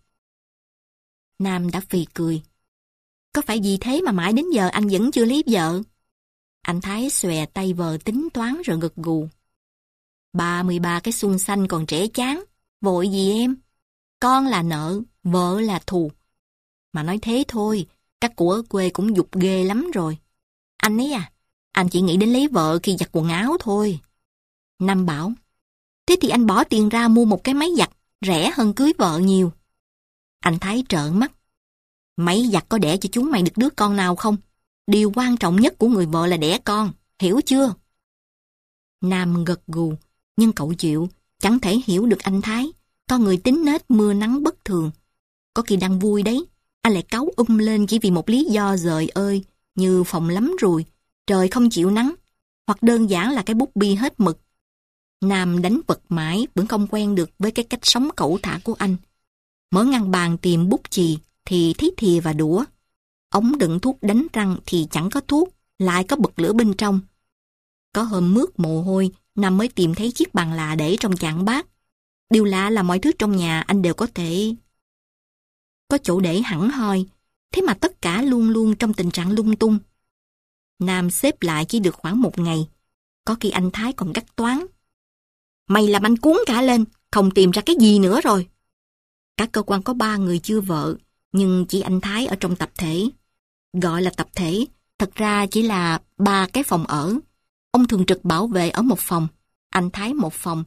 Nam đã phì cười. Có phải vì thế mà mãi đến giờ anh vẫn chưa lấy vợ? Anh Thái xòe tay vờ tính toán rồi gật gù. Ba mươi ba cái xuân xanh còn trẻ chán, vội gì em? Con là nợ, vợ là thù. Mà nói thế thôi, các của ở quê cũng giục ghê lắm rồi. Anh ấy à, anh chỉ nghĩ đến lấy vợ khi giặt quần áo thôi. Nam bảo, thế thì anh bỏ tiền ra mua một cái máy giặt, rẻ hơn cưới vợ nhiều. Anh Thái trợn mắt. Máy giặt có đẻ cho chúng mày được đứa con nào không? Điều quan trọng nhất của người vợ là đẻ con, hiểu chưa? Nam gật gù, nhưng cậu chịu, chẳng thể hiểu được anh Thái. Con người tính nết mưa nắng bất thường. Có khi đang vui đấy, anh lại cáu um lên chỉ vì một lý do giời ơi, như phòng lắm ruồi, trời không chịu nắng, hoặc đơn giản là cái bút bi hết mực. Nam đánh vật mãi vẫn không quen được với cái cách sống cẩu thả của anh. Mở ngăn bàn tìm bút chì thì thấy thìa và đũa. Ống đựng thuốc đánh răng thì chẳng có thuốc, lại có bật lửa bên trong. Có hôm mướt mồ hôi, Nam mới tìm thấy chiếc bàn lạ để trong chạn bát. Điều lạ là mọi thứ trong nhà anh đều có thể có chỗ để hẳn hoi, thế mà tất cả luôn luôn trong tình trạng lung tung. Nam xếp lại chỉ được khoảng một ngày, có khi anh Thái còn gắt toán. Mày làm anh cuốn cả lên, không tìm ra cái gì nữa rồi. Các cơ quan có ba người chưa vợ, nhưng chỉ anh Thái ở trong tập thể. Gọi là tập thể, thật ra chỉ là ba cái phòng ở. Ông thường trực bảo vệ ở một phòng, anh Thái một phòng.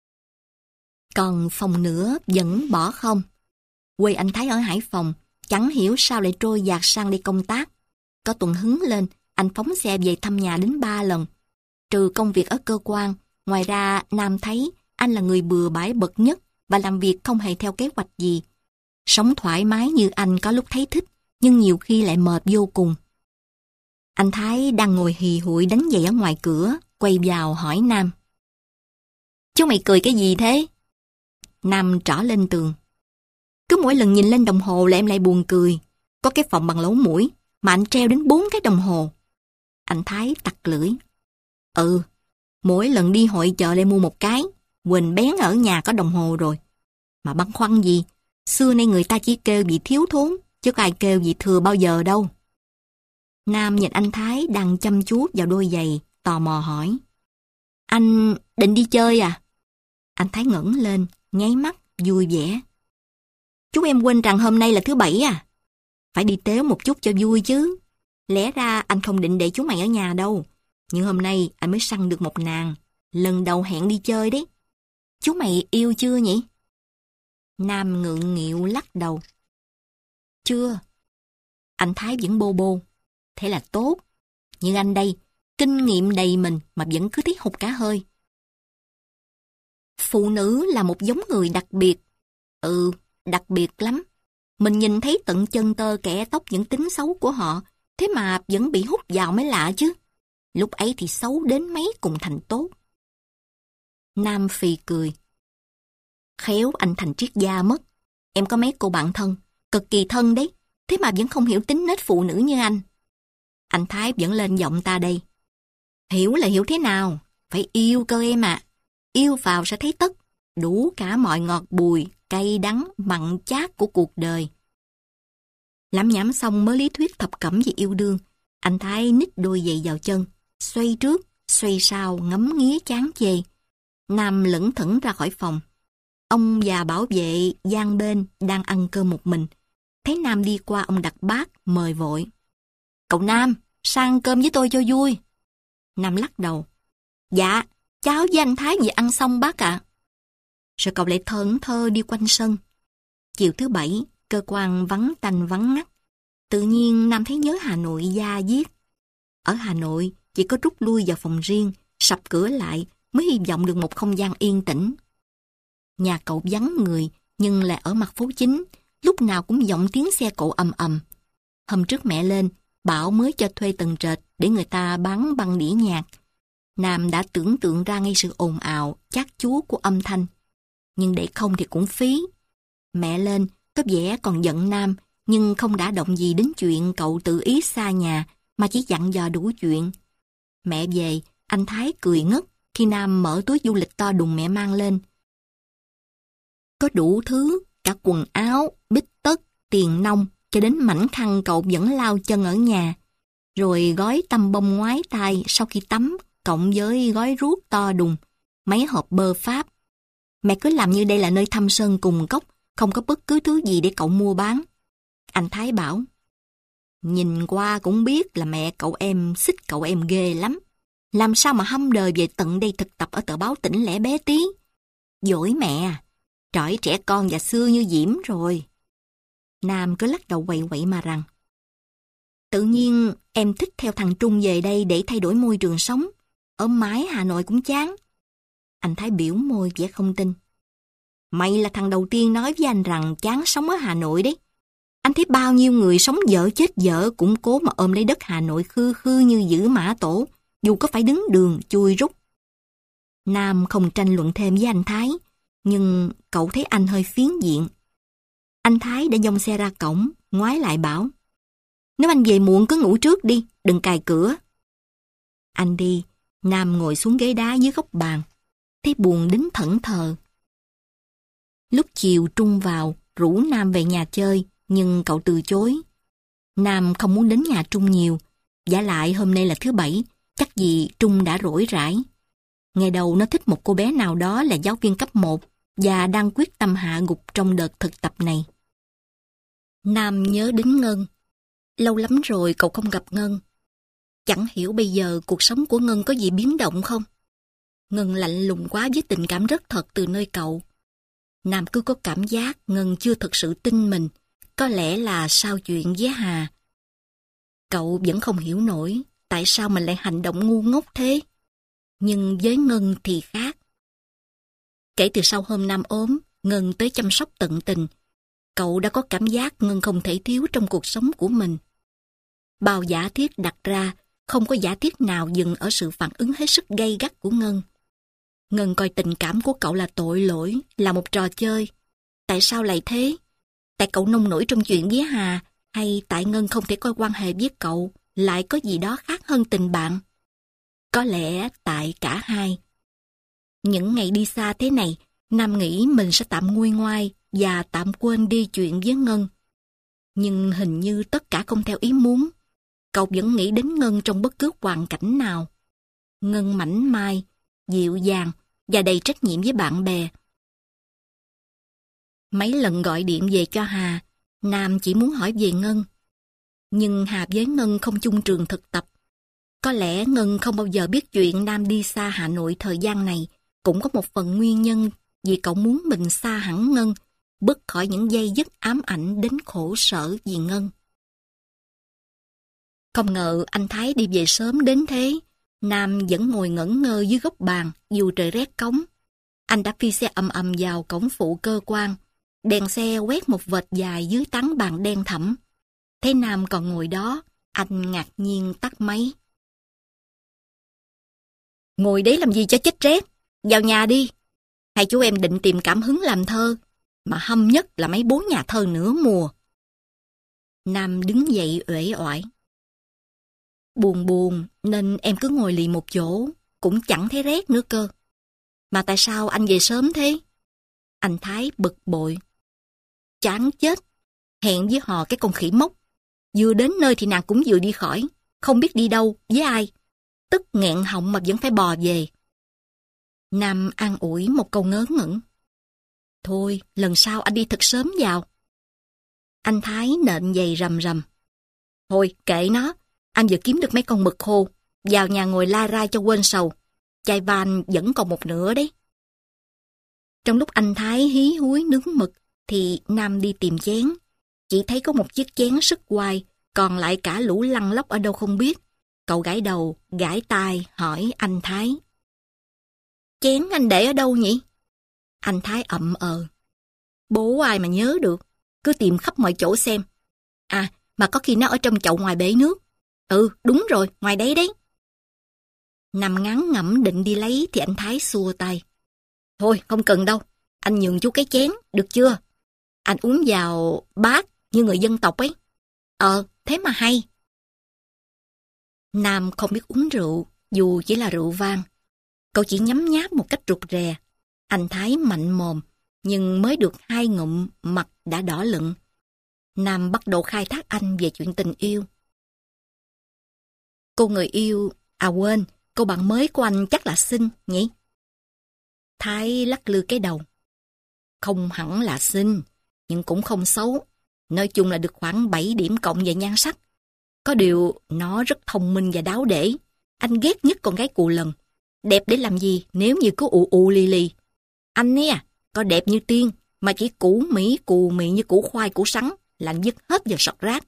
Còn phòng nữa vẫn bỏ không. Quê anh Thái ở Hải Phòng, chẳng hiểu sao lại trôi dạt sang đi công tác. Có tuần hứng lên, anh phóng xe về thăm nhà đến ba lần. Trừ công việc ở cơ quan, ngoài ra Nam thấy anh là người bừa bãi bậc nhất và làm việc không hề theo kế hoạch gì. Sống thoải mái như anh có lúc thấy thích, nhưng nhiều khi lại mệt vô cùng. Anh Thái đang ngồi hì hụi đánh giày ở ngoài cửa, quay vào hỏi Nam. Chú mày cười cái gì thế? Nam trỏ lên tường. Cứ mỗi lần nhìn lên đồng hồ là em lại buồn cười. Có cái phòng bằng lỗ mũi mà anh treo đến bốn cái đồng hồ. Anh Thái tặc lưỡi. Ừ, mỗi lần đi hội chợ lại mua một cái, quên bén ở nhà có đồng hồ rồi. Mà băn khoăn gì, xưa nay người ta chỉ kêu vì thiếu thốn, chứ có ai kêu vì thừa bao giờ đâu. Nam nhìn anh Thái đang chăm chú vào đôi giày, tò mò hỏi. Anh định đi chơi à? Anh Thái ngẩng lên, nháy mắt, vui vẻ. Chú em quên rằng hôm nay là thứ bảy à? Phải đi tếu một chút cho vui chứ. Lẽ ra anh không định để chú mày ở nhà đâu. Nhưng hôm nay anh mới săn được một nàng. Lần đầu hẹn đi chơi đấy. Chú mày yêu chưa nhỉ? Nam ngượng nghịu lắc đầu. Chưa. Anh Thái vẫn bô bô. Thế là tốt. Nhưng anh đây, kinh nghiệm đầy mình mà vẫn cứ thấy hụt cả hơi. Phụ nữ là một giống người đặc biệt. Ừ, đặc biệt lắm. Mình nhìn thấy tận chân tơ kẻ tóc những tính xấu của họ, thế mà vẫn bị hút vào mới lạ chứ. Lúc ấy thì xấu đến mấy cùng thành tốt. Nam phì cười. Khéo anh thành triết gia mất. Em có mấy cô bạn thân, cực kỳ thân đấy, thế mà vẫn không hiểu tính nết phụ nữ như anh. Anh Thái vẫn lên giọng ta đây. Hiểu là hiểu thế nào? Phải yêu cơ em ạ. À. Yêu vào sẽ thấy tất, đủ cả mọi ngọt bùi, cay đắng, mặn chát của cuộc đời. Lắm nhảm xong mới lý thuyết thập cẩm về yêu đương, anh Thái ních đôi giày vào chân, xoay trước, xoay sau, ngắm nghía chán chê. Nam lững thững ra khỏi phòng. Ông già bảo vệ gian bên đang ăn cơm một mình. Thấy Nam đi qua, ông đặt bát, mời vội. Cậu Nam, sang ăn cơm với tôi cho vui. Nam lắc đầu. Dạ, cháu với anh Thái vừa ăn xong bác ạ. À. Rồi cậu lại thẫn thơ đi quanh sân. Chiều thứ bảy, cơ quan vắng tanh vắng ngắt. Tự nhiên Nam thấy nhớ Hà Nội da diết. Ở Hà Nội, chỉ có rút lui vào phòng riêng, sập cửa lại mới hy vọng được một không gian yên tĩnh. Nhà cậu vắng người, nhưng lại ở mặt phố chính, lúc nào cũng vọng tiếng xe cộ ầm ầm. Hôm trước mẹ lên, bảo mới cho thuê tầng trệt để người ta bán băng đĩa nhạc. Nam đã tưởng tượng ra ngay sự ồn ào, chát chúa của âm thanh. Nhưng để không thì cũng phí. Mẹ lên, có vẻ còn giận Nam, nhưng không đả động gì đến chuyện cậu tự ý xa nhà, mà chỉ dặn dò đủ chuyện. Mẹ về, anh Thái cười ngất khi Nam mở túi du lịch to đùng mẹ mang lên. Có đủ thứ, cả quần áo, bít tất, tiền nong, cho đến mảnh khăn cậu vẫn lau chân ở nhà. Rồi gói tăm bông ngoái tai sau khi tắm, cộng với gói ruốc to đùng, mấy hộp bơ Pháp. Mẹ cứ làm như đây là nơi thăm sơn cùng cốc, không có bất cứ thứ gì để cậu mua bán. Anh Thái bảo, nhìn qua cũng biết là mẹ cậu em xích cậu em ghê lắm. Làm sao mà hâm đời về tận đây thực tập ở tờ báo Tỉnh Lẻ bé tí. Dỗi mẹ à, trọi trẻ con và xưa như Diễm rồi. Nam cứ lắc đầu quậy quậy mà rằng, tự nhiên em thích theo thằng Trung về đây để thay đổi môi trường sống. Ở mãi Hà Nội cũng chán. Anh Thái biểu môi vẻ không tin. Mày là thằng đầu tiên nói với anh rằng chán sống ở Hà Nội đấy. Anh thấy bao nhiêu người sống vợ chết vợ cũng cố mà ôm lấy đất Hà Nội khư khư như giữ mã tổ, dù có phải đứng đường chui rút. Nam không tranh luận thêm với anh Thái, nhưng cậu thấy anh hơi phiến diện. Anh Thái đã dông xe ra cổng, ngoái lại bảo, nếu anh về muộn cứ ngủ trước đi, đừng cài cửa. Anh đi, Nam ngồi xuống ghế đá dưới góc bàn, thấy buồn đến thẫn thờ. Lúc chiều Trung vào, rủ Nam về nhà chơi, nhưng cậu từ chối. Nam không muốn đến nhà Trung nhiều, vả lại hôm nay là thứ bảy, chắc gì Trung đã rỗi rãi. Ngày đầu nó thích một cô bé nào đó là giáo viên cấp một và đang quyết tâm hạ gục trong đợt thực tập này. Nam nhớ đến Ngân. Lâu lắm rồi cậu không gặp Ngân. Chẳng hiểu bây giờ cuộc sống của Ngân có gì biến động không? Ngân lạnh lùng quá với tình cảm rất thật từ nơi cậu. Nam cứ có cảm giác Ngân chưa thực sự tin mình, có lẽ là sao chuyện với Hà. Cậu vẫn không hiểu nổi tại sao mình lại hành động ngu ngốc thế. Nhưng với Ngân thì khác. Kể từ sau hôm Nam ốm, Ngân tới chăm sóc tận tình, cậu đã có cảm giác Ngân không thể thiếu trong cuộc sống của mình. Bao giả thiết đặt ra, không có giả thiết nào dừng ở sự phản ứng hết sức gay gắt của Ngân. Ngân coi tình cảm của cậu là tội lỗi, là một trò chơi. Tại sao lại thế? Tại cậu nông nổi trong chuyện với Hà, hay tại Ngân không thể coi quan hệ với cậu lại có gì đó khác hơn tình bạn? Có lẽ tại cả hai. Những ngày đi xa thế này, Nam nghĩ mình sẽ tạm nguôi ngoai và tạm quên đi chuyện với Ngân. Nhưng hình như tất cả không theo ý muốn. Cậu vẫn nghĩ đến Ngân trong bất cứ hoàn cảnh nào. Ngân mảnh mai, dịu dàng và đầy trách nhiệm với bạn bè. Mấy lần gọi điện về cho Hà, Nam chỉ muốn hỏi về Ngân. Nhưng Hà với Ngân không chung trường thực tập. Có lẽ Ngân không bao giờ biết chuyện Nam đi xa Hà Nội thời gian này cũng có một phần nguyên nhân vì cậu muốn mình xa hẳn Ngân, bứt khỏi những dây dứt ám ảnh đến khổ sở vì Ngân. Không ngờ anh Thái đi về sớm đến thế. Nam vẫn ngồi ngẩn ngơ dưới góc bàn dù trời rét cống. Anh đã phi xe ầm ầm vào cổng phụ cơ quan. Đèn xe quét một vệt dài dưới tán bàn đen thẫm. Thấy Nam còn ngồi đó, anh ngạc nhiên tắt máy. Ngồi đấy làm gì cho chết rét? Vào nhà đi. Hai chú em định tìm cảm hứng làm thơ, mà hâm nhất là mấy bốn nhà thơ nửa mùa. Nam đứng dậy uể oải. Buồn buồn nên em cứ ngồi lì một chỗ, cũng chẳng thấy rét nữa cơ. Mà tại sao anh về sớm thế? Anh Thái bực bội. Chán chết, hẹn với họ cái con khỉ mốc. Vừa đến nơi thì nàng cũng vừa đi khỏi, không biết đi đâu, với ai. Tức nghẹn họng mà vẫn phải bò về. Nam an ủi một câu ngớ ngẩn. Thôi, lần sau anh đi thật sớm vào. Anh Thái nện giày rầm rầm. Thôi, kệ nó, anh vừa kiếm được mấy con mực khô. Vào nhà ngồi la rai cho quên sầu. Chai van vẫn còn một nửa đấy. Trong lúc anh Thái hí húi nướng mực, thì Nam đi tìm chén. Chỉ thấy có một chiếc chén sứt hoài, còn lại cả lũ lăn lóc ở đâu không biết. Cậu gãi đầu, gãi tai, hỏi anh Thái. Chén anh để ở đâu nhỉ? Anh Thái ậm ờ. Bố ai mà nhớ được, cứ tìm khắp mọi chỗ xem. À, mà có khi nó ở trong chậu ngoài bể nước. Ừ, đúng rồi, ngoài đấy đấy. Nằm ngắn ngẩm định đi lấy thì anh Thái xua tay. Thôi, không cần đâu, anh nhường chú cái chén, được chưa? Anh uống vào bát như người dân tộc ấy. Ờ, thế mà hay. Nam không biết uống rượu, dù chỉ là rượu vang. Cậu chỉ nhấm nháp một cách rụt rè. Anh Thái mạnh mồm, nhưng mới được hai ngụm mặt đã đỏ lựng. Nam bắt đầu khai thác anh về chuyện tình yêu. Cô người yêu, à quên, cô bạn mới của anh chắc là xinh nhỉ? Thái lắc lư cái đầu. Không hẳn là xinh, nhưng cũng không xấu. Nói chung là được khoảng bảy điểm cộng về nhan sắc. Có điều, nó rất thông minh và đáo để. Anh ghét nhất con gái cù lần. Đẹp để làm gì nếu như cứ ù ù lì lì. Anh ấy à, có đẹp như tiên, mà chỉ củ mỹ cù mị như củ khoai củ sắn, là anh dứt hết vào sọt rác.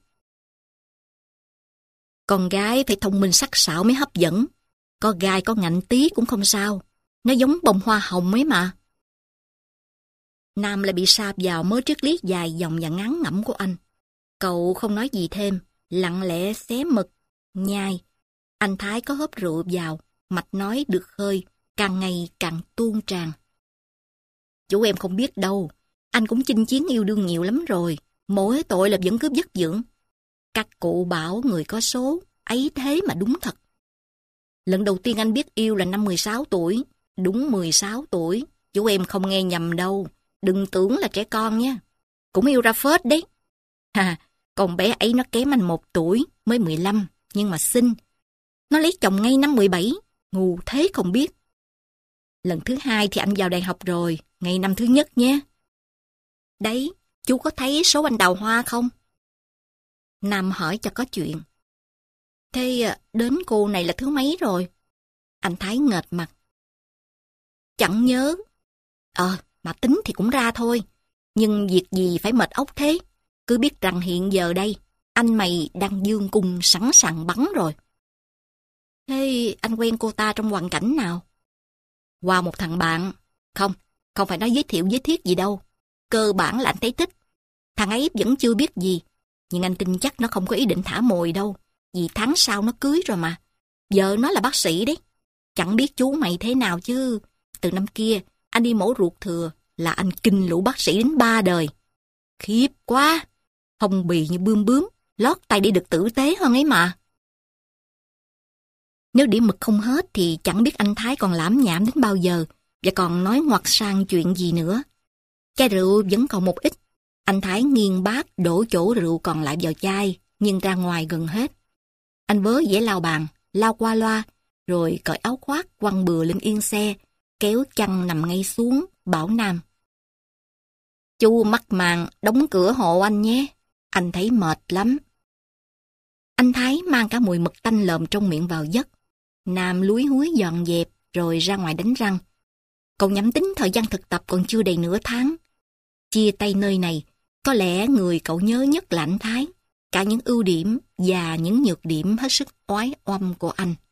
Con gái phải thông minh sắc sảo mới hấp dẫn. Có gai có ngạnh tí cũng không sao. Nó giống bông hoa hồng ấy mà. Nam lại bị sáp vào mớ triết lý dài dòng và ngán ngẩm của anh. Cậu không nói gì thêm, lặng lẽ xé mực, nhai. Anh Thái có hớp rượu vào, mạch nói được khơi, càng ngày càng tuôn tràn. Chú em không biết đâu, anh cũng chinh chiến yêu đương nhiều lắm rồi, mỗi tội là vẫn cứ vất vưởng. Các cụ bảo người có số, ấy thế mà đúng thật. Lần đầu tiên anh biết yêu là năm mười sáu tuổi, đúng mười sáu tuổi, chú em không nghe nhầm đâu, đừng tưởng là trẻ con nha. Cũng yêu ra phết đấy. Ha, con bé ấy nó kém anh một tuổi, mới mười lăm, nhưng mà xinh. Nó lấy chồng ngay năm mười bảy, ngu thế không biết. Lần thứ hai thì anh vào đại học rồi, ngay năm thứ nhất nhé. Đấy, chú có thấy số anh đào hoa không? Nam hỏi cho có chuyện. Thế đến cô này là thứ mấy rồi? Anh Thái nghệt mặt. Chẳng nhớ. Ờ, mà tính thì cũng ra thôi. Nhưng việc gì phải mệt óc thế? Cứ biết rằng hiện giờ đây, anh mày đang dương cung sẵn sàng bắn rồi. Thế anh quen cô ta trong hoàn cảnh nào? Qua một thằng bạn. Không, không phải nói giới thiệu giới thiết gì đâu. Cơ bản là anh thấy thích. Thằng ấy vẫn chưa biết gì. Nhưng anh tin chắc nó không có ý định thả mồi đâu. Vì tháng sau nó cưới rồi mà. Vợ nó là bác sĩ đấy. Chẳng biết chú mày thế nào chứ. Từ năm kia, anh đi mổ ruột thừa là anh kinh lũ bác sĩ đến ba đời. Khiếp quá. Phong bì như bươm bướm. Lót tay đi được tử tế hơn ấy mà. Nếu điểm mực không hết thì chẳng biết anh Thái còn lãm nhảm đến bao giờ và còn nói ngoặt sang chuyện gì nữa. Chai rượu vẫn còn một ít. Anh Thái nghiêng bát đổ chỗ rượu còn lại vào chai, nhưng ra ngoài gần hết. Anh vớ dễ lau bàn, lau qua loa, rồi cởi áo khoác quăng bừa lên yên xe, kéo chăn nằm ngay xuống, bảo Nam. Chú mắc màn, đóng cửa hộ anh nhé. Anh thấy mệt lắm. Anh Thái mang cả mùi mực tanh lợm trong miệng vào giấc. Nam lúi húi dọn dẹp, rồi ra ngoài đánh răng. Cậu nhẩm tính thời gian thực tập còn chưa đầy nửa tháng. Chia tay nơi này, có lẽ người cậu nhớ nhất là anh Thái. Cả những ưu điểm và những nhược điểm hết sức oái oăm của anh.